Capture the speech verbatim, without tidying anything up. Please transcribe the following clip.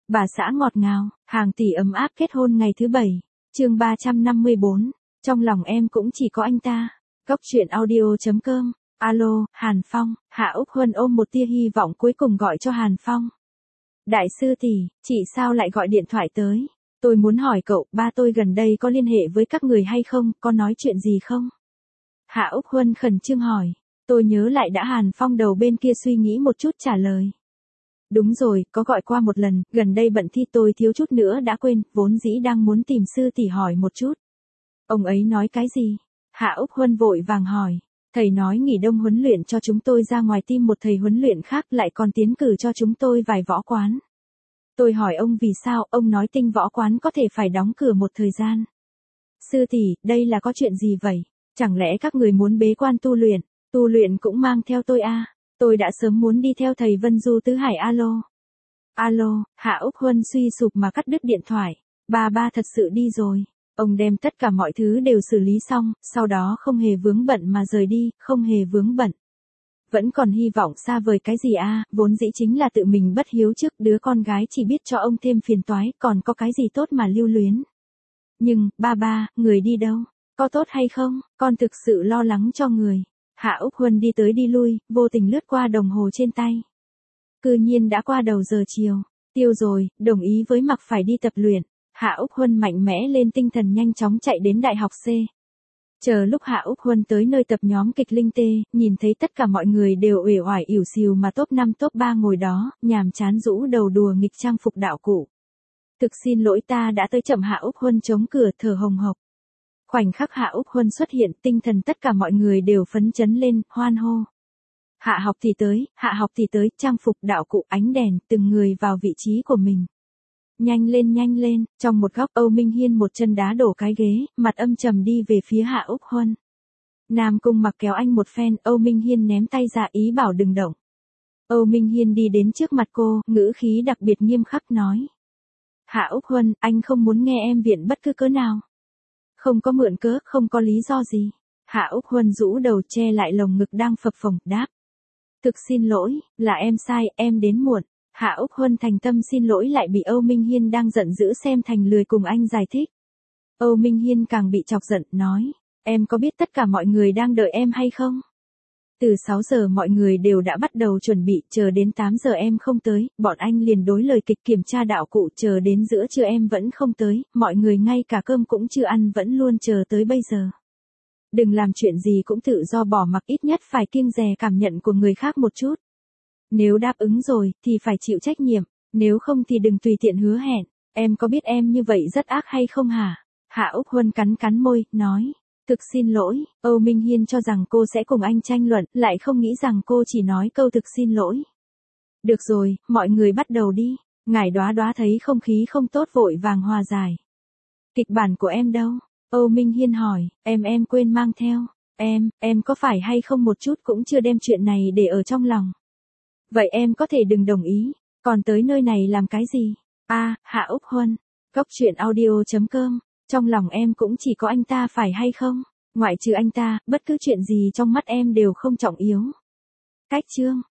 Bà xã ngọt ngào, hàng tỷ ấm áp kết hôn ngày thứ bảy. Chương ba trăm năm mươi bốn. Trong lòng em cũng chỉ có anh ta. Cốc truyện audio chấm com. Alo, Hàn Phong. Hạ Úc Huân ôm một tia hy vọng cuối cùng gọi cho Hàn Phong. Đại sư tỷ, chị sao lại gọi điện thoại tới? Tôi muốn hỏi cậu, ba tôi gần đây có liên hệ với các người hay không, có nói chuyện gì không? Hạ Úc Huân khẩn trương hỏi. Tôi nhớ lại đã. Hàn Phong đầu bên kia suy nghĩ một chút trả lời. Đúng rồi, có gọi qua một lần, gần đây bận thi tôi thiếu chút nữa đã quên, vốn dĩ đang muốn tìm sư tỷ hỏi một chút. Ông ấy nói cái gì? Hạ Úc Huân vội vàng hỏi. Thầy nói nghỉ đông huấn luyện cho chúng tôi ra ngoài tìm một thầy huấn luyện khác, lại còn tiến cử cho chúng tôi vài võ quán. Tôi hỏi ông vì sao, ông nói Tinh võ quán có thể phải đóng cửa một thời gian. Sư tỷ, đây là có chuyện gì vậy? Chẳng lẽ các người muốn bế quan tu luyện? Tu luyện cũng mang theo tôi à? Tôi đã sớm muốn đi theo thầy Vân Du Tứ Hải. Alo. Alo, Hạ Úc Huân suy sụp mà cắt đứt điện thoại. Ba ba thật sự đi rồi. Ông đem tất cả mọi thứ đều xử lý xong, sau đó không hề vướng bận mà rời đi, không hề vướng bận. Vẫn còn hy vọng xa vời cái gì à, vốn dĩ chính là tự mình bất hiếu trước, đứa con gái chỉ biết cho ông thêm phiền toái, còn có cái gì tốt mà lưu luyến. Nhưng, ba ba, người đi đâu? Có tốt hay không? Con thực sự lo lắng cho người. Hạ Úc Huân đi tới đi lui, vô tình lướt qua đồng hồ trên tay. Cư nhiên đã qua đầu giờ chiều. Tiêu rồi, đồng ý với mặc phải đi tập luyện. Hạ Úc Huân mạnh mẽ lên tinh thần nhanh chóng chạy đến đại học C. Chờ lúc Hạ Úc Huân tới nơi tập nhóm kịch Linh Tê, nhìn thấy tất cả mọi người đều uể oải ỉu xìu mà top năm top ba ngồi đó, nhàm chán rũ đầu đùa nghịch trang phục đạo cụ. Thực xin lỗi, ta đã tới chậm. Hạ Úc Huân chống cửa thở hồng hộc. Khoảnh khắc Hạ Úc Huân xuất hiện, tinh thần tất cả mọi người đều phấn chấn lên, hoan hô. Hạ học thì tới, hạ học thì tới, trang phục đạo cụ, ánh đèn, từng người vào vị trí của mình. Nhanh lên nhanh lên, trong một góc Âu Minh Hiên một chân đá đổ cái ghế, mặt âm trầm đi về phía Hạ Úc Huân. Nam Cung Mặc kéo anh một phen, Âu Minh Hiên ném tay ra ý bảo đừng động. Âu Minh Hiên đi đến trước mặt cô, ngữ khí đặc biệt nghiêm khắc nói. Hạ Úc Huân, anh không muốn nghe em viện bất cứ cớ nào. Không có mượn cớ, không có lý do gì. Hạ Úc Huân rũ đầu che lại lồng ngực đang phập phồng, đáp. Thực xin lỗi, là em sai, em đến muộn. Hạ Úc Huân thành tâm xin lỗi lại bị Âu Minh Hiên đang giận dữ xem thành lười cùng anh giải thích. Âu Minh Hiên càng bị chọc giận, nói. Em có biết tất cả mọi người đang đợi em hay không? Từ sáu giờ mọi người đều đã bắt đầu chuẩn bị, chờ đến tám giờ em không tới, bọn anh liền đối lời kịch kiểm tra đạo cụ, chờ đến giữa trưa em vẫn không tới, mọi người ngay cả cơm cũng chưa ăn vẫn luôn chờ tới bây giờ. Đừng làm chuyện gì cũng tự do bỏ mặc, ít nhất phải kiêng dè cảm nhận của người khác một chút. Nếu đáp ứng rồi, thì phải chịu trách nhiệm, nếu không thì đừng tùy tiện hứa hẹn. Em có biết em như vậy rất ác hay không hả? Hạ Úc Huân cắn cắn môi, nói. Thực xin lỗi. Âu Minh Hiên cho rằng cô sẽ cùng anh tranh luận, lại không nghĩ rằng cô chỉ nói câu thực xin lỗi. Được rồi, mọi người bắt đầu đi. Ngải Đóa Đóa thấy không khí không tốt vội vàng hòa giải. Kịch bản của em đâu? Âu Minh Hiên hỏi. Em em quên mang theo. Em, em có phải hay không một chút cũng chưa đem chuyện này để ở trong lòng. Vậy em có thể đừng đồng ý. Còn tới nơi này làm cái gì? A, à, Hạ Úc Huân. Cốc truyện audio chấm com. Trong lòng em cũng chỉ có anh ta phải hay không? Ngoại trừ anh ta, bất cứ chuyện gì trong mắt em đều không trọng yếu. Cách chương.